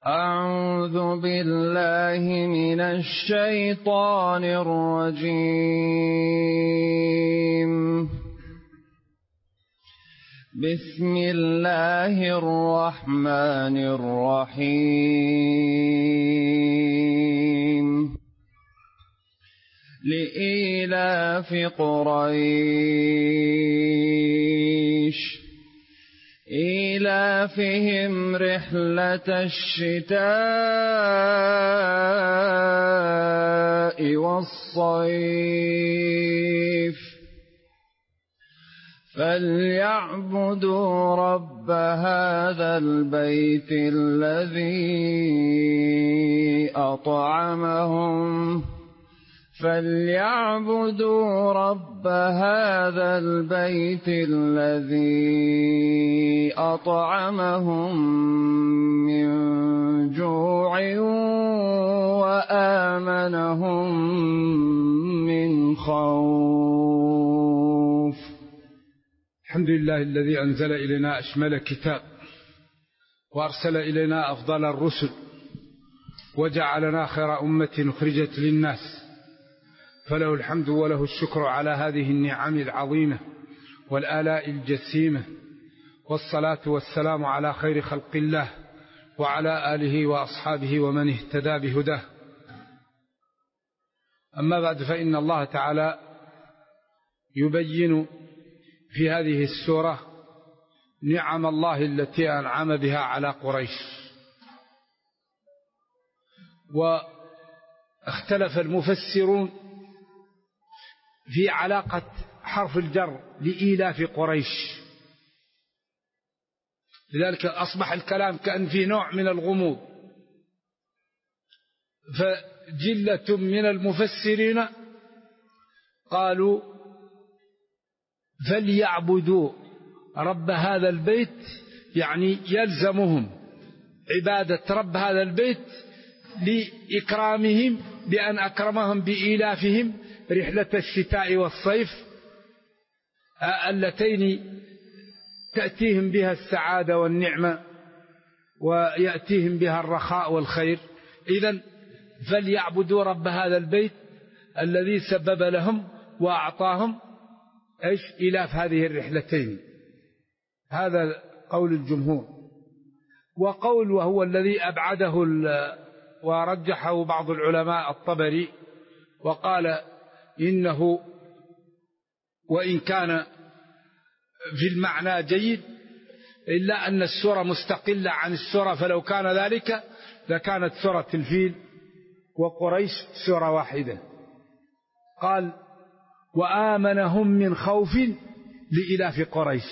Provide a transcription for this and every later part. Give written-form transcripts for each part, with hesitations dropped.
أعوذ بالله من الشيطان الرجيم. بسم الله الرحمن الرحيم. لإيلاف قريش إيلافهم رحلة الشتاء والصيف فليعبدوا رب هذا البيت الذي أطعمهم من جوع وآمنهم من خوف. الحمد لله الذي أنزل إلينا أشمل كتاب وأرسل إلينا أفضل الرسل وجعلنا خير أمة أخرجت للناس، فله الحمد وله الشكر على هذه النعم العظيمة والآلاء الجسيمة، والصلاة والسلام على خير خلق الله وعلى آله وأصحابه ومن اهتدى بهداه. أما بعد، فإن الله تعالى يبين في هذه السورة نعم الله التي أنعم بها على قريش. واختلف المفسرون في علاقة حرف الجر لإيلاف قريش، لذلك أصبح الكلام كأن فيه نوع من الغموض. فجلة من المفسرين قالوا فليعبدوا رب هذا البيت، يعني يلزمهم عبادة رب هذا البيت لإكرامهم بأن أكرمهم بإيلافهم رحلة الشتاء والصيف اللتين تأتيهم بها السعادة والنعمة ويأتيهم بها الرخاء والخير. إذن فليعبدوا رب هذا البيت الذي سبب لهم وأعطاهم إيلاف هذه الرحلتين. هذا قول الجمهور. وقول وهو الذي أبعده ورجحه بعض العلماء الطبري، وقال إنه وإن كان في المعنى جيد إلا أن السورة مستقلة عن السورة، فلو كان ذلك لكانت سورة الفيل وقريش سورة واحدة. قال وآمنهم من خوف لإلاف قريش،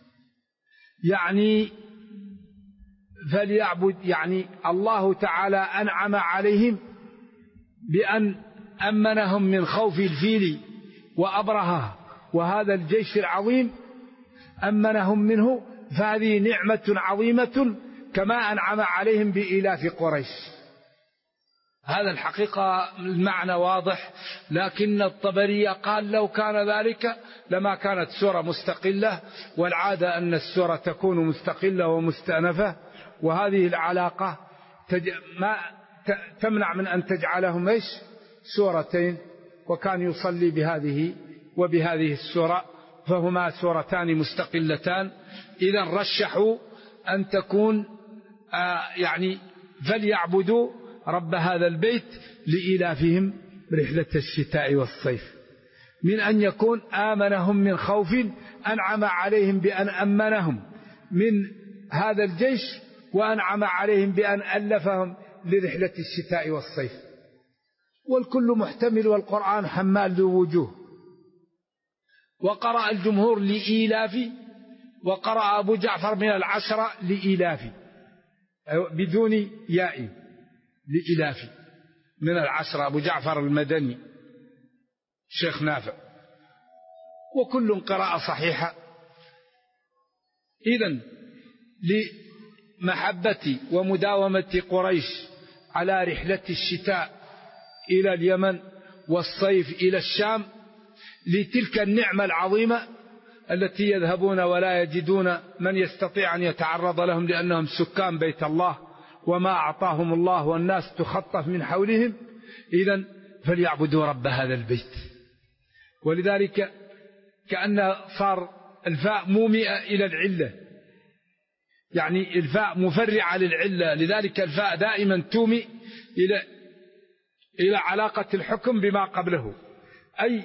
يعني فليعبد، يعني الله تعالى أنعم عليهم بأن أمنهم من خوف الفيل وأبرهة وهذا الجيش العظيم، أمنهم منه، فهذه نعمة عظيمة كما أنعم عليهم بإيلاف قريش. هذا الحقيقة المعنى واضح، لكن الطبري قال لو كان ذلك لما كانت سورة مستقلة، والعادة أن السورة تكون مستقلة ومستأنفة، وهذه العلاقة ما تمنع من أن تجعلهم سورتين، وكان يصلي بهذه وبهذه السورة، فهما سورتان مستقلتان. إذن رشحوا أن تكون يعني فليعبدوا رب هذا البيت لإيلافهم رحلة الشتاء والصيف، من أن يكون آمنهم من خوف، أنعم عليهم بأن أمنهم من هذا الجيش، وأنعم عليهم بأن ألفهم لرحلة الشتاء والصيف. والكل محتمل، والقرآن حمال ذو وجوه. وقرأ الجمهور لإيلاف، وقرأ أبو جعفر من العشرة لإيلاف بدون ياء، لإيلاف من العشرة، أبو جعفر المدني شيخ نافع، وكل قراءة صحيحة. إذن لمحبة ومداومة قريش على رحلة الشتاء إلى اليمن والصيف إلى الشام، لتلك النعمة العظيمة التي يذهبون ولا يجدون من يستطيع أن يتعرض لهم، لأنهم سكان بيت الله وما أعطاهم الله والناس تخطف من حولهم. إذن فليعبدوا رب هذا البيت. ولذلك كأن صار الفاء مومئة إلى العلة، يعني الفاء مفرعة للعلة، لذلك الفاء دائما تومئ إلى علاقة الحكم بما قبله، أي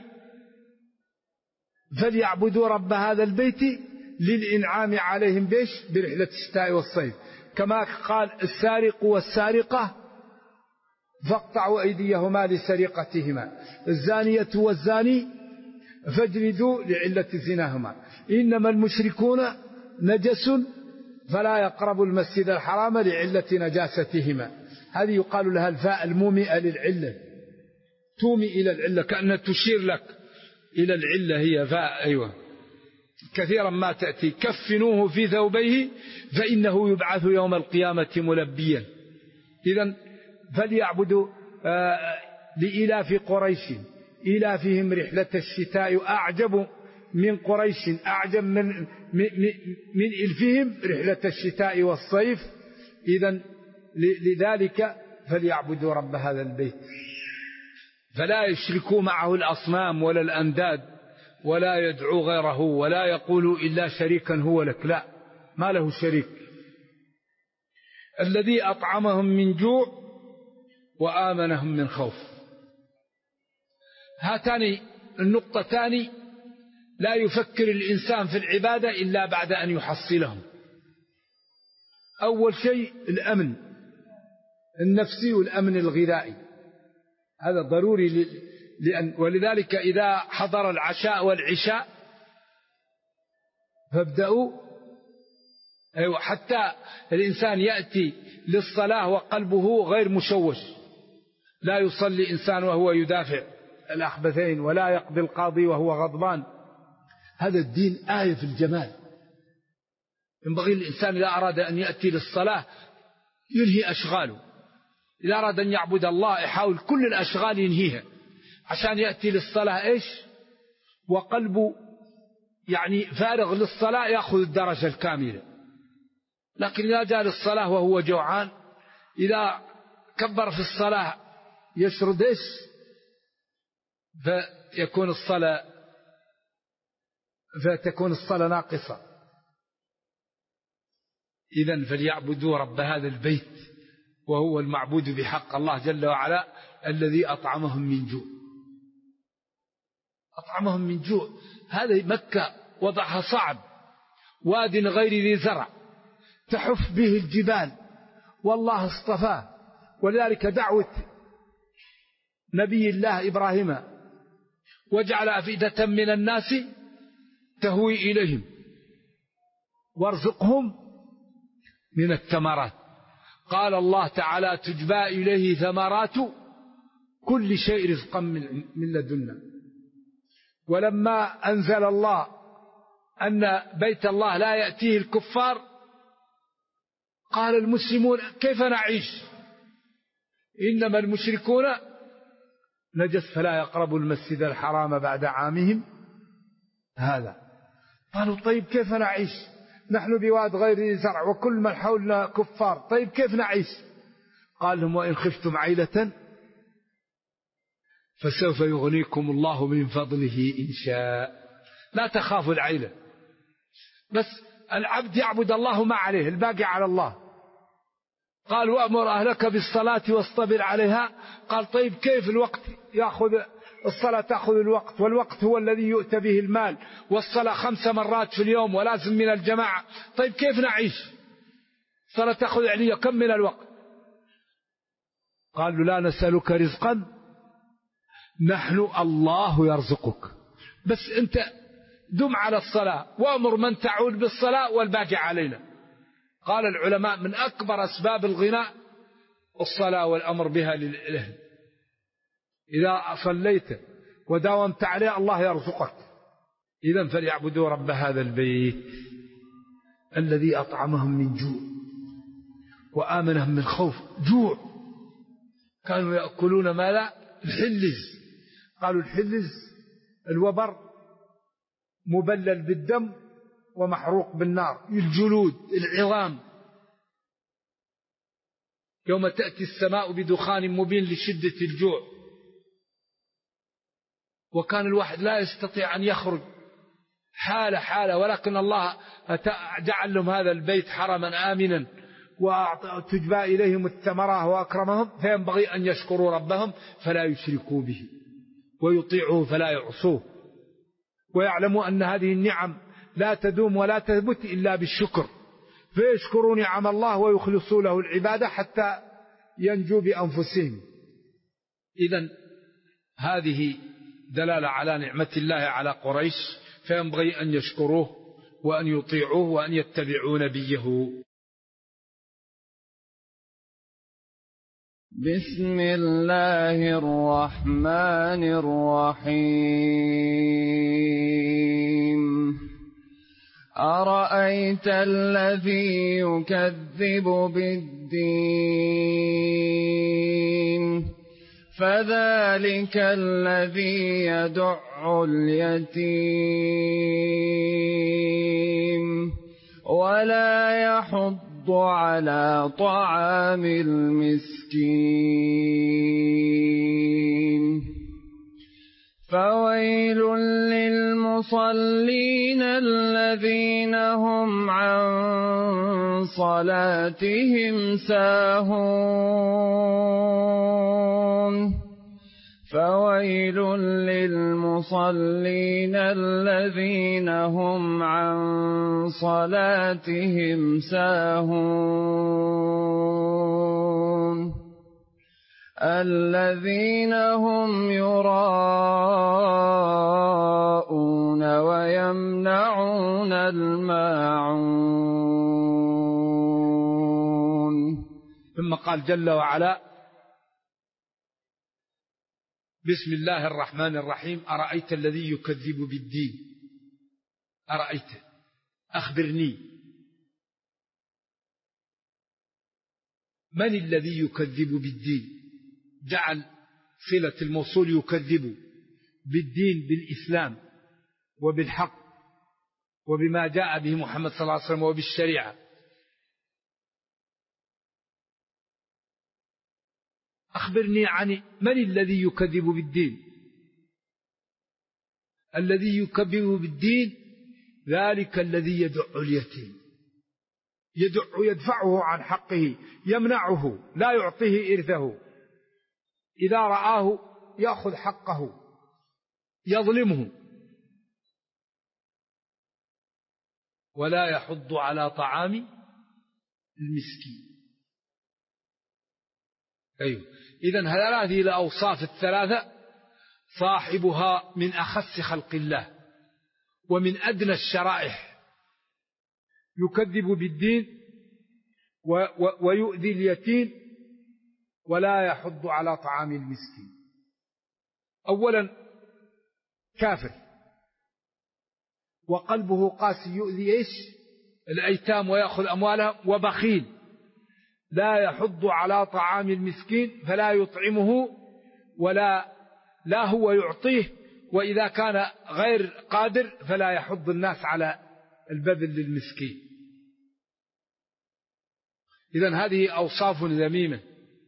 فليعبدوا رب هذا البيت للإنعام عليهم برحلة الشتاء والصيف، كما قال السارق والسارقة فاقطعوا أيديهما لسرقتهما، الزانية والزاني فاجلدوا لعلة زناهما، إنما المشركون نجس فلا يقربوا المسجد الحرام لعلة نجاستهما. هذه يقال لها الفاء المومئة للعلة، تومي إلى العلة، كأنها تشير لك إلى العلة، هي فاء. أيوة، كثيرا ما تأتي كفنوه في ثوبيه فإنه يبعث يوم القيامة ملبيا. إذن فليعبدوا لإلاف قريش إلافهم رحلة الشتاء، أعجب من قريش، أعجب من إلفهم رحلة الشتاء والصيف. إذن لذلك فليعبدوا رب هذا البيت، فلا يشركوا معه الأصنام ولا الأنداد، ولا يدعو غيره، ولا يقولوا إلا شريكا هو لك، لا، ما له شريك. الذي أطعمهم من جوع وآمنهم من خوف. هاتان النقطتان لا يفكر الإنسان في العبادة إلا بعد أن يحصلهم. أول شيء الأمن النفسي والأمن الغذائي، هذا ضروري ولذلك إذا حضر العشاء والعشاء فابدأوا. أيوة، حتى الإنسان يأتي للصلاة وقلبه غير مشوش، لا يصلي إنسان وهو يدافع الأخبثين، ولا يقضي القاضي وهو غضبان. هذا الدين آية في الجمال. ينبغي الإنسان إذا أراد أن يأتي للصلاة ينهي أشغاله، إذا أراد أن يعبد الله يحاول كل الأشغال ينهيها عشان يأتي للصلاة وقلبه يعني فارغ للصلاة، يأخذ الدرجة الكاملة. لكن إذا جاء للصلاة وهو جوعان، إذا كبر في الصلاة يشرد فتكون الصلاة ناقصة. إذن فليعبدوا رب هذا البيت، وهو المعبود بحق الله جل وعلا، الذي أطعمهم من جوع. أطعمهم من جوع، هذه مكة وضعها صعب، واد غير ذي زرع تحف به الجبال، والله اصطفاه. ولذلك دعوة نبي الله إبراهيم وجعل أفئدة من الناس تهوي إليهم وارزقهم من الثمرات. قال الله تعالى تجبى إليه ثمرات كل شيء رزقا من لدنا. ولما أنزل الله أن بيت الله لا يأتيه الكفار، قال المسلمون كيف نعيش؟ إنما المشركون نجس فلا يقربوا المسجد الحرام بعد عامهم هذا. قالوا طيب كيف نعيش؟ نحن بواد غير زرع وكل من حولنا كفار، طيب كيف نعيش؟ قال لهم وإن خفتم عيلة فسوف يغنيكم الله من فضله إن شاء. لا تخافوا العيلة، بس العبد يعبد الله ما عليه، الباقي على الله. قال وأمر أهلك بالصلاة واصطبر عليها. قال طيب كيف الوقت يأخذ الصلاة، تأخذ الوقت، والوقت هو الذي يؤتى به المال، والصلاة 5 مرات في اليوم ولازم من الجماعة. طيب كيف نعيش؟ صلاة تأخذ عليا كم من الوقت؟ قالوا لا نسألك رزقا، نحن الله يرزقك، بس أنت دم على الصلاة وأمر من تعود بالصلاة والباقي علينا. قال العلماء من أكبر أسباب الغناء الصلاة والأمر بها للأهل. إذا صليت وداومت عليه الله يرزقك. إذن فليعبدوا رب هذا البيت الذي أطعمهم من جوع وآمنهم من خوف. جوع، كانوا يأكلون ما لا الحلز، قالوا الحلز الوبر مبلل بالدم ومحروق بالنار، الجلود العظام. يوم تأتي السماء بدخان مبين لشدة الجوع، وكان الواحد لا يستطيع أن يخرج حالة، ولكن الله جعل لهم هذا البيت حرما آمنا وتجبى إليهم الثمرة وأكرمهم، فينبغي أن يشكروا ربهم فلا يشركوا به ويطيعوه فلا يعصوه، ويعلموا أن هذه النعم لا تدوم ولا تثبت إلا بالشكر، فيشكروا نعم الله ويخلصوا له العبادة حتى ينجوا بأنفسهم. إذن هذه دلالة على نعمة الله على قريش، فينبغي أن يشكروه وأن يطيعوه وأن يتبعوا نبيه. بسم الله الرحمن الرحيم. أرأيت الذي يكذب بالدين فذلك الذي يدع اليتيم ولا يحض على طعام المسكين فويل للمصلين الذين هم عن صلاتهم ساهون فويل للمصلين الذين هم عن صلاتهم ساهون الذين هم يراءون ويمنعون الماعون. ثم قال جل وعلا: بسم الله الرحمن الرحيم. أرأيت الذي يكذب بالدين. أرأيت، أخبرني، من الذي يكذب بالدين؟ جعل صلة الموصول يكذب بالدين، بالإسلام وبالحق وبما جاء به محمد صلى الله عليه وسلم وبالشريعة. أخبرني عن من الذي يكذب بالدين. الذي يكذب بالدين ذلك الذي يدع اليتيم، يدفعه عن حقه، يمنعه، لا يعطيه إرثه، إذا رآه يأخذ حقه، يظلمه، ولا يحض على طعام المسكين. أيوه. إذن هذه الأوصاف الثلاثة صاحبها من أخس خلق الله ومن أدنى الشرائح، يكذب بالدين ويؤذي اليتيم ولا يحض على طعام المسكين. أولا كافر وقلبه قاسي، يؤذي إيش؟ الأيتام ويأخذ أموالهم، وبخيل لا يحض على طعام المسكين فلا يطعمه ولا هو يعطيه، وإذا كان غير قادر فلا يحض الناس على البذل للمسكين. إذن هذه أوصاف ذميمة.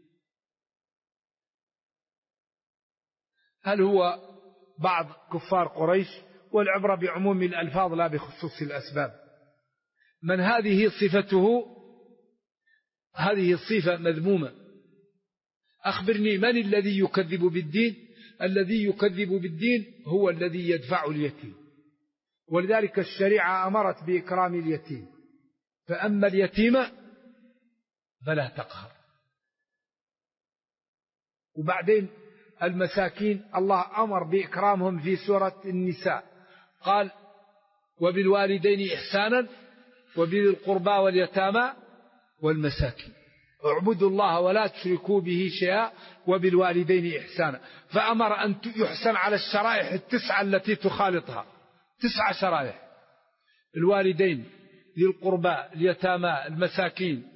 هل هو بعض كفار قريش؟ والعبرة بعموم الألفاظ لا بخصوص الأسباب. من هذه صفته، هذه الصفة مذمومة. أخبرني من الذي يكذب بالدين. الذي يكذب بالدين هو الذي يدفع اليتيم، ولذلك الشريعة أمرت بإكرام اليتيم، فأما اليتيم فلا تقهر. وبعدين المساكين الله أمر بإكرامهم في سورة النساء، قال: وبالوالدين إحسانا وبذي القربى واليتامى والمساكين، اعبدوا الله ولا تشركوا به شيئا وبالوالدين إحسانا. فأمر أن يحسن على الشرائح التسعة التي تخالطها، 9 شرائح: الوالدين، ذي القربى، اليتامى، المساكين.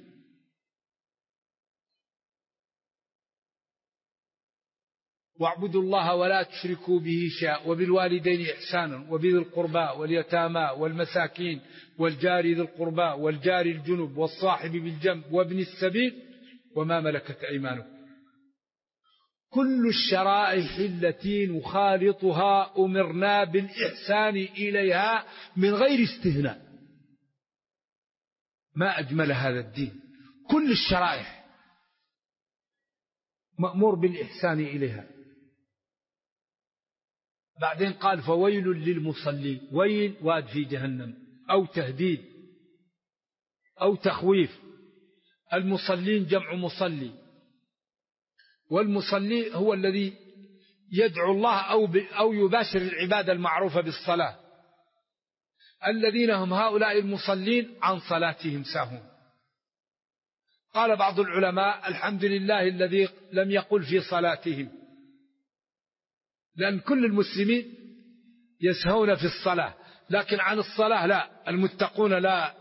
واعبدوا الله ولا تشركوا به شيئا وبالوالدين إحسانا وبذي القربى واليتامى والمساكين والجار ذي القربى والجار الجنب والصاحب بالجنب وابن السبيل وما ملكت أيمانكم. كل الشرائع التي نخالطها أمرنا بالإحسان إليها من غير استثناء. ما أجمل هذا الدين، كل الشرائع مأمور بالإحسان إليها. بعدين قال فويل للمصلين، ويل واد في جهنم أو تهديد أو تخويف. المصلين جمع مصلي، والمصلي هو الذي يدعو الله أو يباشر العبادة المعروفة بالصلاة. الذين هم هؤلاء المصلين عن صلاتهم ساهون. قال بعض العلماء الحمد لله الذي لم يقل في صلاتهم، لأن كل المسلمين يسهون في الصلاة، لكن عن الصلاة لا، المتقون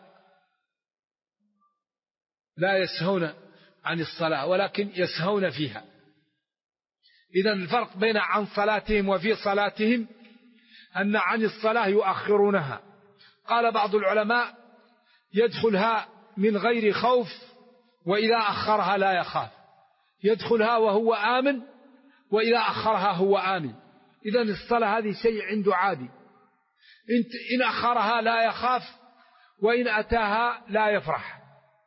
لا يسهون عن الصلاة ولكن يسهون فيها. إذن الفرق بين عن صلاتهم وفي صلاتهم أن عن الصلاة يؤخرونها. قال بعض العلماء يدخلها من غير خوف، وإذا أخرها لا يخاف. يدخلها وهو آمن، وإذا أخرها هو آمن. إذن الصلاة هذه شيء عنده عادي، إن أخرها لا يخاف، وإن أتاها لا يفرح.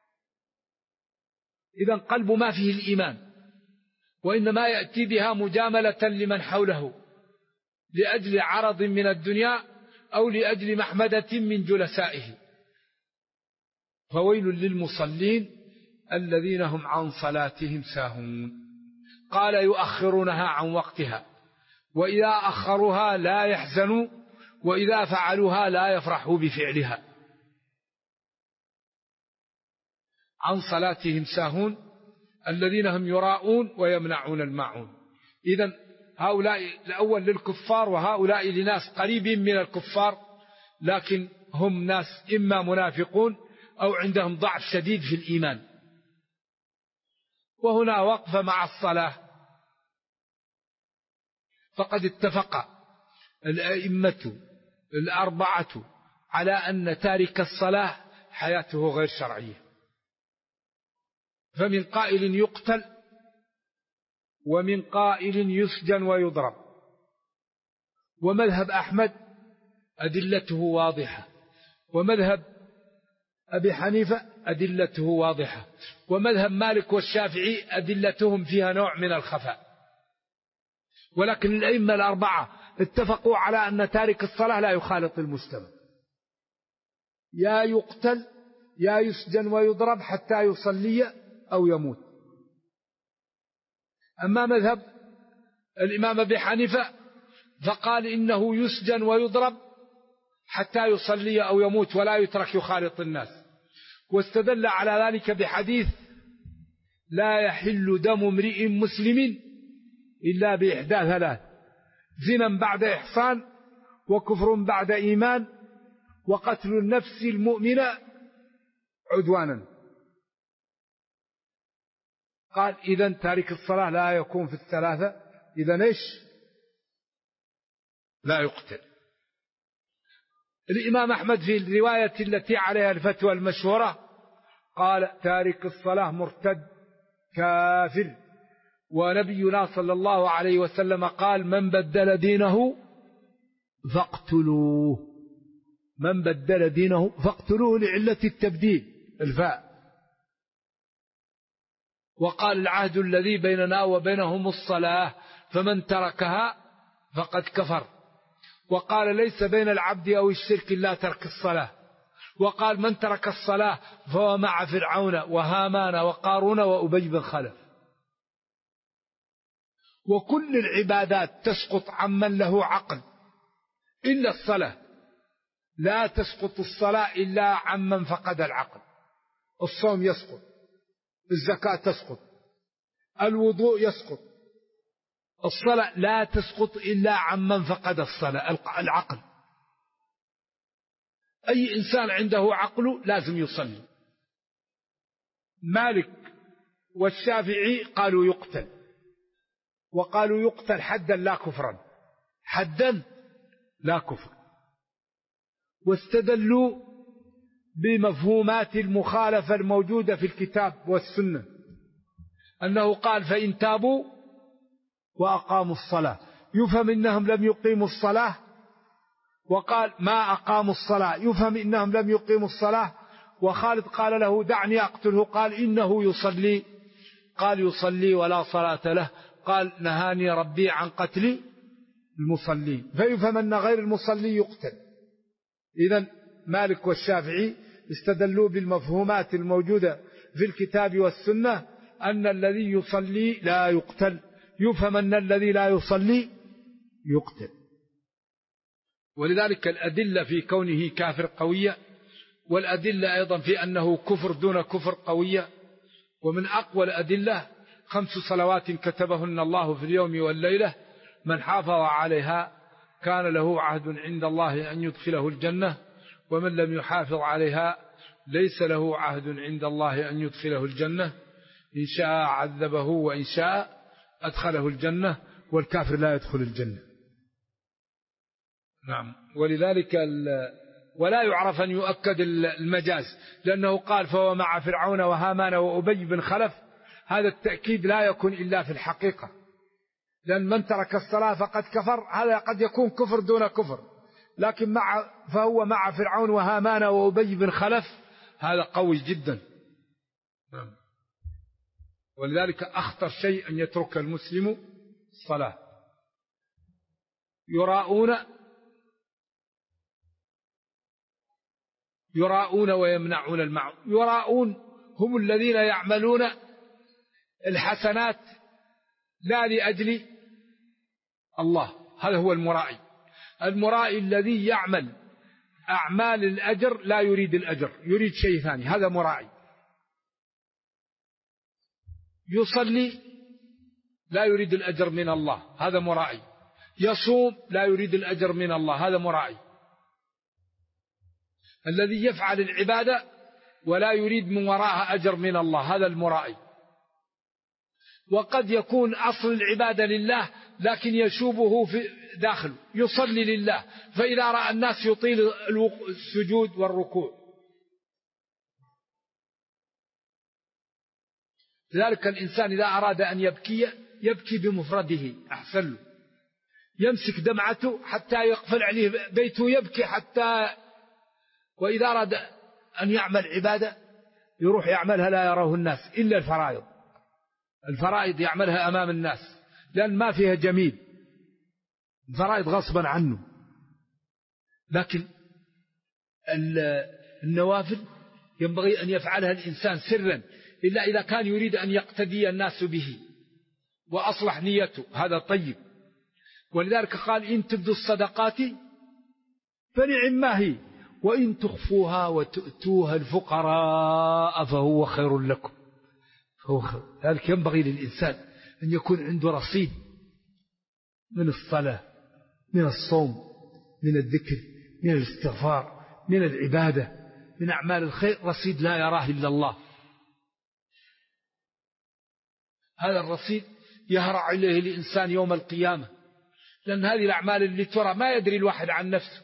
إذن قلب ما فيه الإيمان، وإنما يأتي بها مجاملة لمن حوله لأجل عرض من الدنيا أو لأجل محمدة من جلسائه. فويل للمصلين الذين هم عن صلاتهم ساهون. قال يؤخرونها عن وقتها، وإذا أخروها لا يحزنوا، وإذا فعلوها لا يفرحوا بفعلها. عن صلاتهم ساهون الذين هم يراءون ويمنعون الماعون. إذن هؤلاء الأول للكفار، وهؤلاء لناس قريب من الكفار، لكن هم ناس إما منافقون أو عندهم ضعف شديد في الإيمان. وهنا وقف مع الصلاة. فقد اتفق الأئمة الأربعة على أن تارك الصلاة حياته غير شرعية، فمن قائل يقتل، ومن قائل يسجن ويضرب. ومذهب أحمد أدلته واضحة، ومذهب أبي حنيفة أدلته واضحة، ومذهب مالك والشافعي أدلتهم فيها نوع من الخفاء. ولكن الأئمة الأربعة اتفقوا على أن تارك الصلاة لا يخالط المجتمع، يا يقتل يا يسجن ويضرب حتى يصلي أو يموت. أما مذهب الإمام أبي حنيفة فقال إنه يسجن ويضرب حتى يصلي أو يموت ولا يترك يخالط الناس، واستدل على ذلك بحديث لا يحل دم امرئ مسلم إلا بإحدى ثلاث: زنا بعد إحصان، وكفر بعد إيمان، وقتل النفس المؤمنة عدوانا. قال إذن تارك الصلاة لا يكون في الثلاثة، إذن إيش؟ لا يقتل. الإمام أحمد في الرواية التي عليها الفتوى المشهورة قال تارك الصلاة مرتد كافر. ونبينا صلى الله عليه وسلم قال من بدل دينه فاقتلوه، من بدل دينه فاقتلوه لعلة التبديل الفاء. وقال العهد الذي بيننا وبينهم الصلاة فمن تركها فقد كفر. وقال ليس بين العبد أو الشرك إلا ترك الصلاة. وقال من ترك الصلاة فهو مع فرعون وهامان وقارون وأبي بن خلف. وكل العبادات تسقط عمن له عقل إلا الصلاة، لا تسقط الصلاة إلا عمن فقد العقل. الصوم يسقط، الزكاة تسقط، الوضوء يسقط، الصلاة لا تسقط إلا عمن فقد الصلاة العقل. أي إنسان عنده عقل لازم يصلي. مالك والشافعي قالوا يقتل، وقالوا يقتل حدا لا كفرا، حدا لا كفر. واستدلوا بمفهومات المخالفة الموجودة في الكتاب والسنة. أنه قال فإن تابوا وأقاموا الصلاة، يفهم إنهم لم يقيموا الصلاة، وقال ما أقاموا الصلاة يفهم إنهم لم يقيموا الصلاة. وخالد قال له دعني أقتله، قال إنه يصلي، قال يصلي ولا صلاة له، قال نهاني ربي عن قتل المصلين، فيفهم أن غير المصلي يقتل. إذن مالك والشافعي استدلوا بالمفهومات الموجودة في الكتاب والسنة أن الذي يصلي لا يقتل، يفهم أن الذي لا يصلي يقتل. ولذلك الأدلة في كونه كافر قوية، والأدلة أيضا في أنه كفر دون كفر قوية. ومن أقوى الأدلة 5 صلوات كتبهن الله في اليوم والليلة، من حافظ عليها كان له عهد عند الله أن يدخله الجنة، ومن لم يحافظ عليها ليس له عهد عند الله أن يدخله الجنة، إن شاء عذبه وإن شاء أدخله الجنة، والكافر لا يدخل الجنة. نعم. ولذلك ولا يعرف أن يؤكد المجاز، لأنه قال فهو مع فرعون وهامان وأبي بن خلف، هذا التأكيد لا يكون إلا في الحقيقة، لأن من ترك الصلاة فقد كفر، هذا قد يكون كفر دون كفر، لكن فهو مع فرعون وهامان وأبي بن خلف هذا قوي جدا. ولذلك أخطر شيء أن يترك المسلم الصلاة. يراؤون ويمنعون المعروف. يراؤون هم الذين يعملون الحسنات لا لأجل الله، هذا هو المرائي. المرائي الذي يعمل أعمال الأجر لا يريد الأجر، يريد شيء ثاني، هذا مرائي. يصلي لا يريد الأجر من الله، هذا مرائي. يصوم لا يريد الأجر من الله، هذا مرائي. الذي يفعل العبادة ولا يريد من وراءها أجر من الله، هذا المرائي. وقد يكون أصل العبادة لله لكن يشوبه في داخله، يصلي لله، فإذا رأى الناس يطيل السجود والركوع. لذلك الإنسان إذا أراد أن يبكي بمفرده أحسن له، يمسك دمعته حتى يقفل عليه بيته يبكي حتى. وإذا أراد أن يعمل عبادة يروح يعملها لا يراه الناس إلا الفرائض. الفرائض يعملها أمام الناس لأن ما فيها جميل، الفرائض غصبا عنه. لكن النوافل ينبغي أن يفعلها الإنسان سرا، إلا إذا كان يريد أن يقتدي الناس به وأصلح نيته، هذا طيب. ولذلك قال إن تبدوا الصدقات فنعم ما هي، وإن تخفوها وتؤتوها الفقراء فهو خير لكم. ذلك ينبغي للإنسان أن يكون عنده رصيد من الصلاة، من الصوم، من الذكر، من الاستغفار، من العبادة، من أعمال الخير، رصيد لا يراه إلا الله. هذا الرصيد يهرع إليه الإنسان يوم القيامة، لأن هذه الأعمال اللي ترى ما يدري الواحد عن نفسه.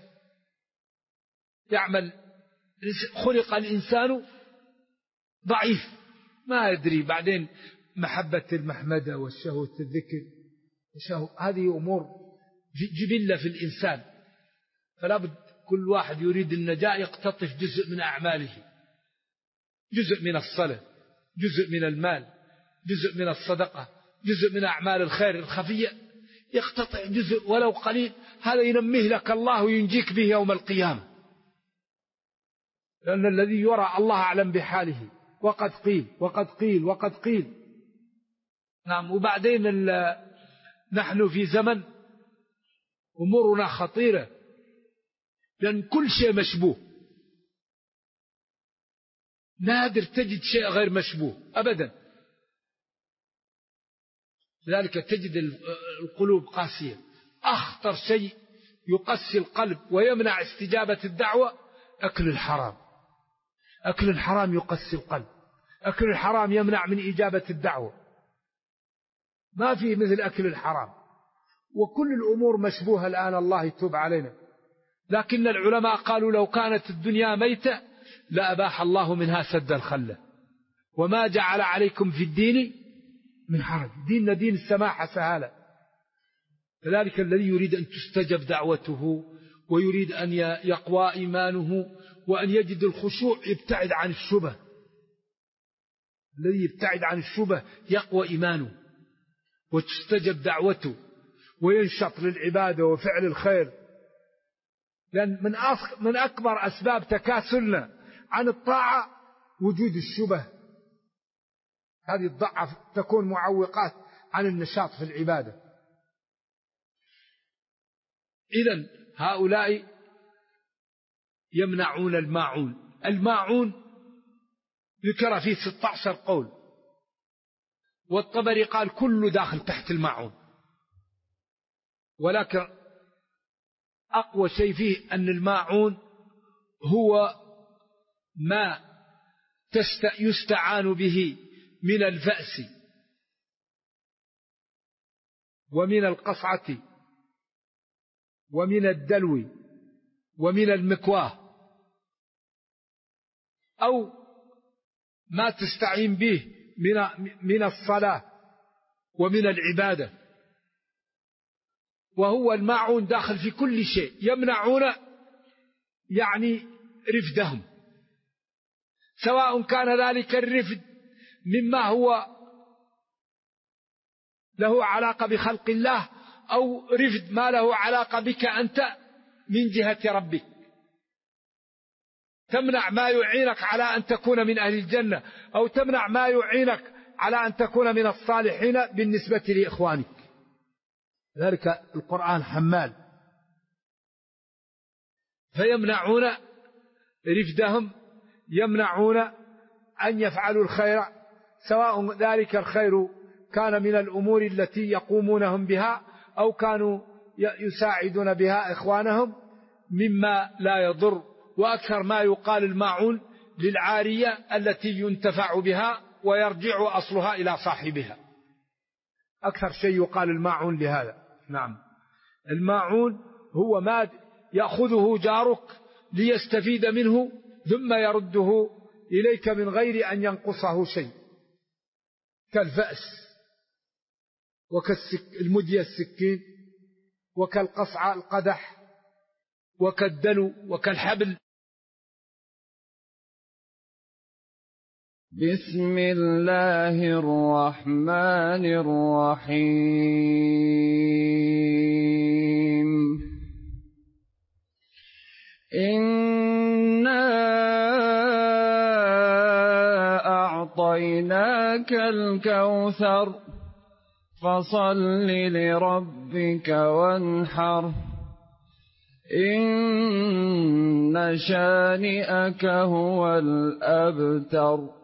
يعمل، خلق الإنسان ضعيف ما يدري، بعدين محبة المحمدة والشهوة الذكر، هذه أمور جبلة في الإنسان. فلا بد كل واحد يريد النجاة يقتطف جزء من أعماله، جزء من الصلاة، جزء من المال، جزء من الصدقة، جزء من أعمال الخير الخفية، يقتطع جزء ولو قليل، هذا ينميه لك الله وينجيك به يوم القيامة. لأن الذي يرى الله أعلم بحاله، وقد قيل وقد قيل وقد قيل. نعم. وبعدين نحن في زمن أمورنا خطيرة، لأن كل شيء مشبوه، نادر تجد شيء غير مشبوه أبدا. لذلك تجد القلوب قاسية. أخطر شيء يقسي القلب ويمنع استجابة الدعوة أكل الحرام. أكل الحرام يقسي القلب، أكل الحرام يمنع من إجابة الدعوة، ما في مثل أكل الحرام. وكل الأمور مشبوهة الآن، الله يتوب علينا. لكن العلماء قالوا لو كانت الدنيا ميتة لأباح الله منها سد الخلة، وما جعل عليكم في الدين من حرج. ديننا دين السماحة سهالة. فذلك الذي يريد أن تستجب دعوته ويريد أن يقوى إيمانه وأن يجد الخشوع يبتعد عن الشبه. الذي يبتعد عن الشبه يقوى إيمانه وتستجب دعوته وينشط للعبادة وفعل الخير. لأن من أكبر أسباب تكاسلنا عن الطاعة وجود الشبه. هذه الضعف تكون معوقات عن النشاط في العبادة. إذن هؤلاء يمنعون الماعون. الماعون ذكر فيه 16 قول، والطبري قال كله داخل تحت الماعون، ولكن أقوى شيء فيه أن الماعون هو ما يستعان به من الفأس ومن القصعة ومن الدلو ومن المكواه، أو ما تستعين به من الصلاة ومن العبادة. وهو الماعون داخل في كل شيء. يمنعون يعني رفدهم، سواء كان ذلك الرفد مما هو له علاقة بخلق الله أو رفد ما له علاقة بك أنت من جهة ربك. تمنع ما يعينك على أن تكون من أهل الجنة، أو تمنع ما يعينك على أن تكون من الصالحين بالنسبة لإخوانك. ذلك القرآن حمال. فيمنعون رفدهم، يمنعون أن يفعلوا الخير، سواء ذلك الخير كان من الأمور التي يقومونهم بها أو كانوا يساعدون بها إخوانهم مما لا يضر. وأكثر ما يقال الماعون للعارية التي ينتفع بها ويرجع أصلها إلى صاحبها. أكثر شيء يقال الماعون لهذا. نعم، الماعون هو ما يأخذه جارك ليستفيد منه ثم يرده إليك من غير أن ينقصه شيء، كالفأس وكالمدية السكين وكالقصعة القدح وكالدلو وكالحبل. بسم الله الرحمن الرحيم. إنا أعطيناك الكوثر فصل لربك وانحر إن شانئك هو الأبتر.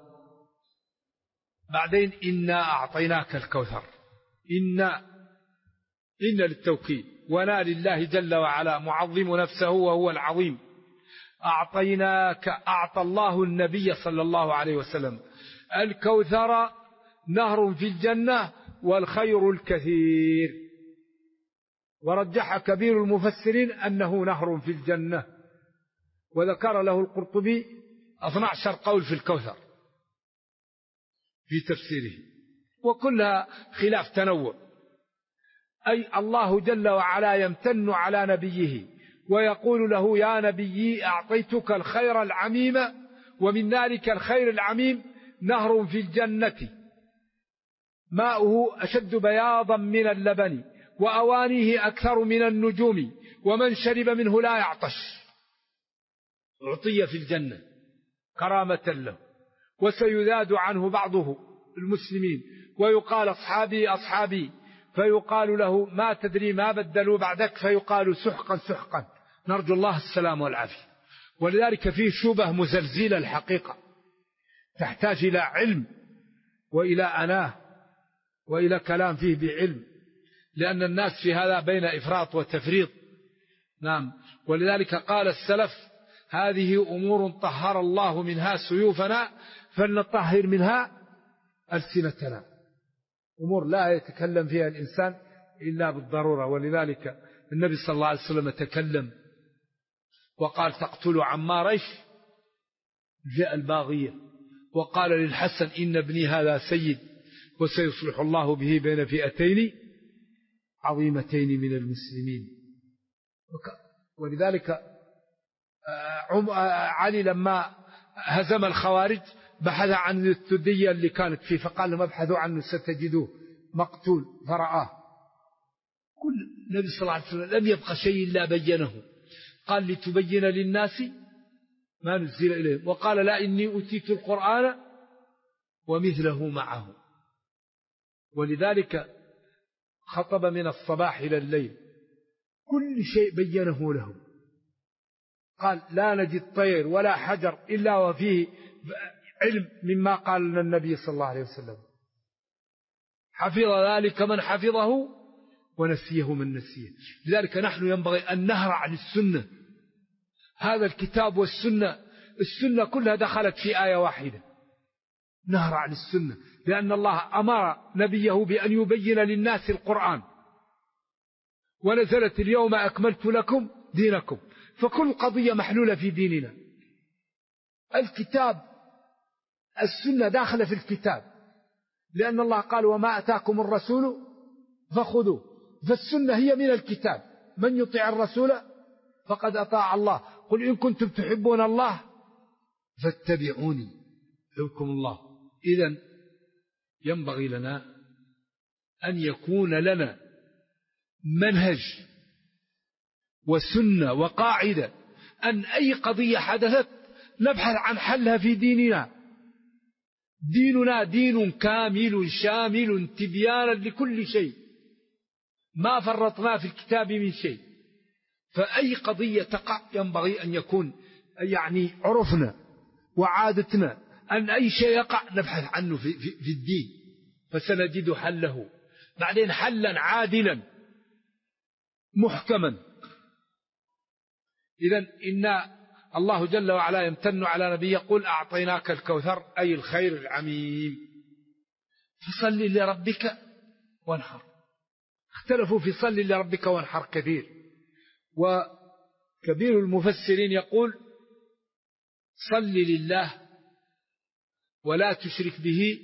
بعدين إنا أعطيناك الكوثر. إن للتوكيد، ونا لله جل وعلا معظم نفسه وهو العظيم. أعطيناك، أعطى الله النبي صلى الله عليه وسلم الكوثر، نهر في الجنة والخير الكثير. ورجح كبير المفسرين أنه نهر في الجنة، وذكر له القرطبي 12 قول في الكوثر في تفسيره، وكلها خلاف تنوع. أي الله جل وعلا يمتن على نبيه ويقول له يا نبي أعطيتك الخير العميم، ومن ذلك الخير العميم نهر في الجنة ماؤه أشد بياضا من اللبن وأوانيه أكثر من النجوم ومن شرب منه لا يعطش. أعطي في الجنة كرامة له، وسيذاد عنه بعضه المسلمين ويقال أصحابي أصحابي، فيقال له ما تدري ما بدلوا بعدك، فيقال سحقا سحقا، نرجو الله السلام والعافية. ولذلك فيه شبه مزلزلة الحقيقة، تحتاج إلى علم وإلى أناه وإلى كلام فيه بعلم، لأن الناس في هذا بين إفراط وتفريط. نعم، ولذلك قال السلف هذه أمور طهر الله منها سيوفنا فلنطهر منها ألسنتنا. أمور لا يتكلم فيها الإنسان إلا بالضرورة. ولذلك النبي صلى الله عليه وسلم تكلم وقال تقتل عمار ايش؟ جاء الباغية. وقال للحسن إن ابني هذا سيد، وسيصلح الله به بين فئتين عظيمتين من المسلمين. ولذلك علي لما هزم الخوارج بحث عن الثدية اللي كانت فيه، فقال لهم ابحثوا عنه ستجدوه مقتول، فرآه. كل النبي صلى الله عليه وسلم لم يبقى شيء إلا بينه، قال لتبين للناس ما نزل إليهم، وقال لا إني أتيت القرآن ومثله معه. ولذلك خطب من الصباح إلى الليل، كل شيء بينه له. قال لا نجد طير ولا حجر إلا وفيه علم مما قال لنا النبي صلى الله عليه وسلم. حفظ ذلك من حفظه ونسيه من نسيه. لذلك نحن ينبغي أن نهرع للسنة. هذا الكتاب والسنة، السنة كلها دخلت في آية واحدة. نهرع للسنة، لأن الله أمر نبيه بأن يبين للناس القرآن، ونزلت اليوم أكملت لكم دينكم، فكل قضية محلولة في ديننا. الكتاب السنة داخلة في الكتاب، لأن الله قال وما أتاكم الرسول فخذوه، فالسنة هي من الكتاب. من يطيع الرسول فقد أطاع الله، قل إن كنتم تحبون الله فاتبعوني يحببكم الله. إذن ينبغي لنا أن يكون لنا منهج وسنة وقاعدة، أن أي قضية حدثت نبحث عن حلها في ديننا. ديننا دين كامل شامل تبيانا لكل شيء، ما فرطنا في الكتاب من شيء. فأي قضية تقع ينبغي أن يكون عرفنا وعادتنا أن أي شيء يقع نبحث عنه في الدين، فسنجد حله. بعدين حلا عادلا محكما. إذن إن الله جل وعلا يمتن على نبي يقول أعطيناك الكوثر، أي الخير العميم، فصل لربك وانحر. اختلفوا في صل لربك وانحر كثير، وكبير المفسرين يقول صل لله ولا تشرك به،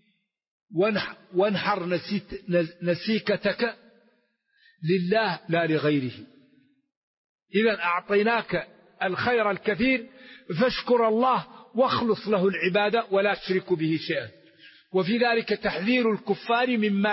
وانحر نسيكتك لله لا لغيره. إذا أعطيناك الخير الكثير فاشكر الله واخلص له العبادة ولا تشرك به شيئا. وفي ذلك تحذير الكفار مما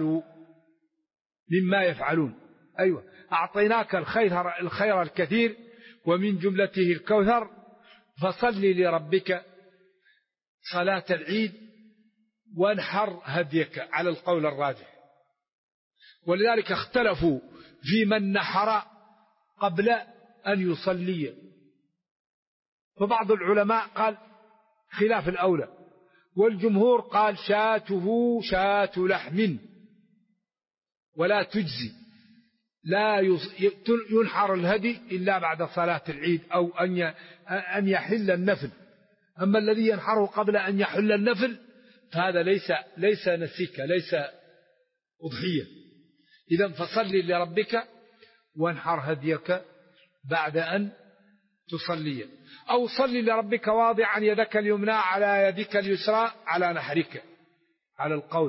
يفعلون. أيوة، أعطيناك الخير الكثير ومن جملته الكوثر، فصل لربك صلاة العيد وانحر هديك على القول الراجح. ولذلك اختلفوا في من نحر قبل أن يصلي، فبعض العلماء قال خلاف الأولى، والجمهور قال شاته شاة لحم ولا تجزي، لا ينحر الهدي إلا بعد صلاة العيد أو أن يحل النفل. أما الذي ينحره قبل أن يحل النفل فهذا ليس نسيك، ليس أضحية. إذن فصل لربك وانحر هديك بعد أن تصلي، أو صل لربك واضعا يدك اليمنى على يدك اليسرى على نحرك على القول.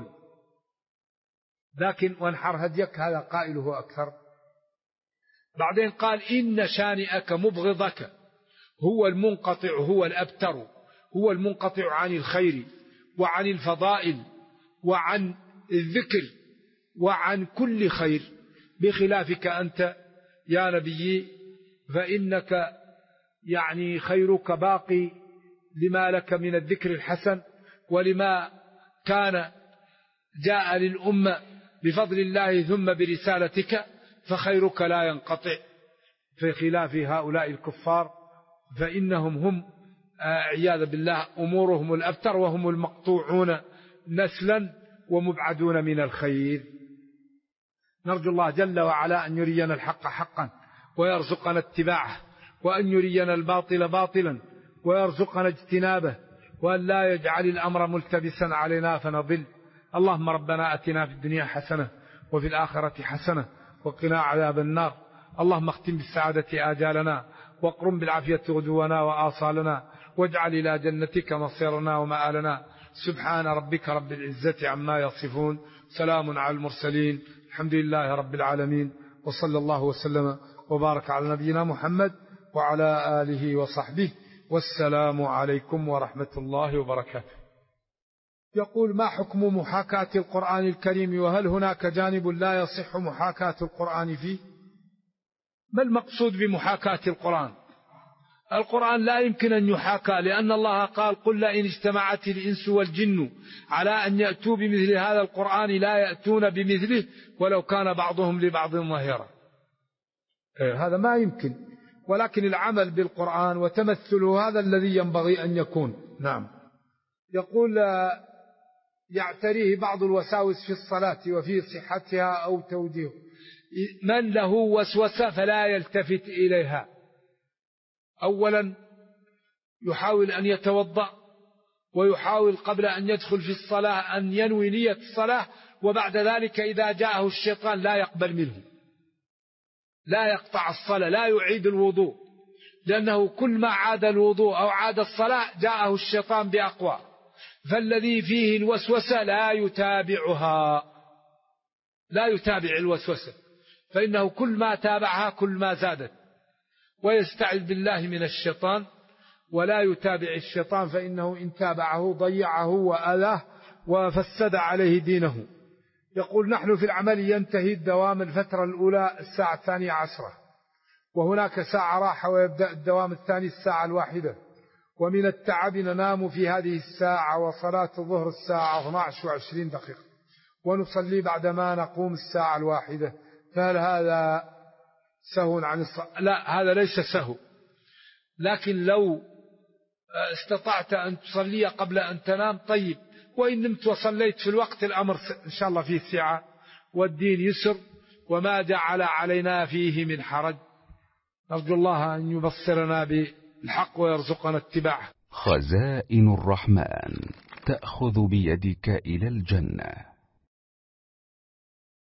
لكن وانحر هديك هذا قائله أكثر. بعدين قال إن شانئك مبغضك هو المنقطع، هو الأبتر، هو المنقطع عن الخير وعن الفضائل وعن الذكر وعن كل خير، بخلافك أنت يا نبي، فإنك خيرك باقي لما لك من الذكر الحسن ولما كان جاء للأمة بفضل الله ثم برسالتك، فخيرك لا ينقطع. في خلاف هؤلاء الكفار فإنهم هم عياذ بالله أمورهم الأبتر، وهم المقطوعون نسلا ومبعدون من الخير. نرجو الله جل وعلا أن يرينا الحق حقا ويرزقنا اتباعه، وأن يرينا الباطل باطلا ويرزقنا اجتنابه، وأن لا يجعل الأمر ملتبسا علينا فنضل. اللهم ربنا أتنا في الدنيا حسنة وفي الآخرة حسنة وقنا عذاب النار. اللهم اختم بالسعادة آجالنا، واقرم بالعافية غدونا وآصالنا، واجعل إلى جنتك مصيرنا ومآلنا. سبحان ربك رب العزة عما يصفون، سلام على المرسلين، الحمد لله رب العالمين، وصلى الله وسلم وبارك على نبينا محمد وعلى آله وصحبه، والسلام عليكم ورحمة الله وبركاته. يقول: ما حكم محاكاة القرآن الكريم، وهل هناك جانب لا يصح محاكاة القرآن فيه؟ ما المقصود بمحاكاة القرآن؟ القرآن لا يمكن أن يحاكى، لأن الله قال: قل لئن اجتمعت الإنس والجن على أن يأتوا بمثل هذا القرآن لا يأتون بمثله ولو كان بعضهم لبعض ظهيرا. هذا ما يمكن، ولكن العمل بالقرآن وتمثله هذا الذي ينبغي أن يكون. نعم. يقول: يعتريه بعض الوساوس في الصلاة وفي صحتها أو توجيه. من له وسوسة فلا يلتفت إليها. أولا يحاول أن يتوضأ، ويحاول قبل أن يدخل في الصلاة أن ينوي نية الصلاة، وبعد ذلك إذا جاءه الشيطان لا يقبل منه، لا يقطع الصلاة، لا يعيد الوضوء، لأنه كل ما عاد الوضوء أو عاد الصلاة جاءه الشيطان بأقوى. فالذي فيه الوسوسة لا يتابعها، لا يتابع الوسوسة، فإنه كل ما تابعها كل ما زادت. ويستعذ بالله من الشيطان ولا يتابع الشيطان، فإنه إن تابعه ضيعه وأذاه وفسد عليه دينه. يقول: نحن في العمل ينتهي الدوام الفترة الأولى الساعة 12، وهناك ساعة راحة ويبدأ الدوام الثاني الساعة 1، ومن التعب ننام في هذه الساعة، وصلاة الظهر الساعة 12:20، ونصلي بعدما نقوم الساعة 1، فهل هذا سهو عن الصلاة؟ لا، هذا ليس سهو، لكن لو استطعت أن تصلي قبل أن تنام طيب، وإن نمت وصليت في الوقت الأمر إن شاء الله فيه سعة، والدين يسر وما جعل علينا فيه من حرج. نرجو الله أن يبصرنا بالحق ويرزقنا اتباعه. خزائن الرحمن تأخذ بيدك إلى الجنة.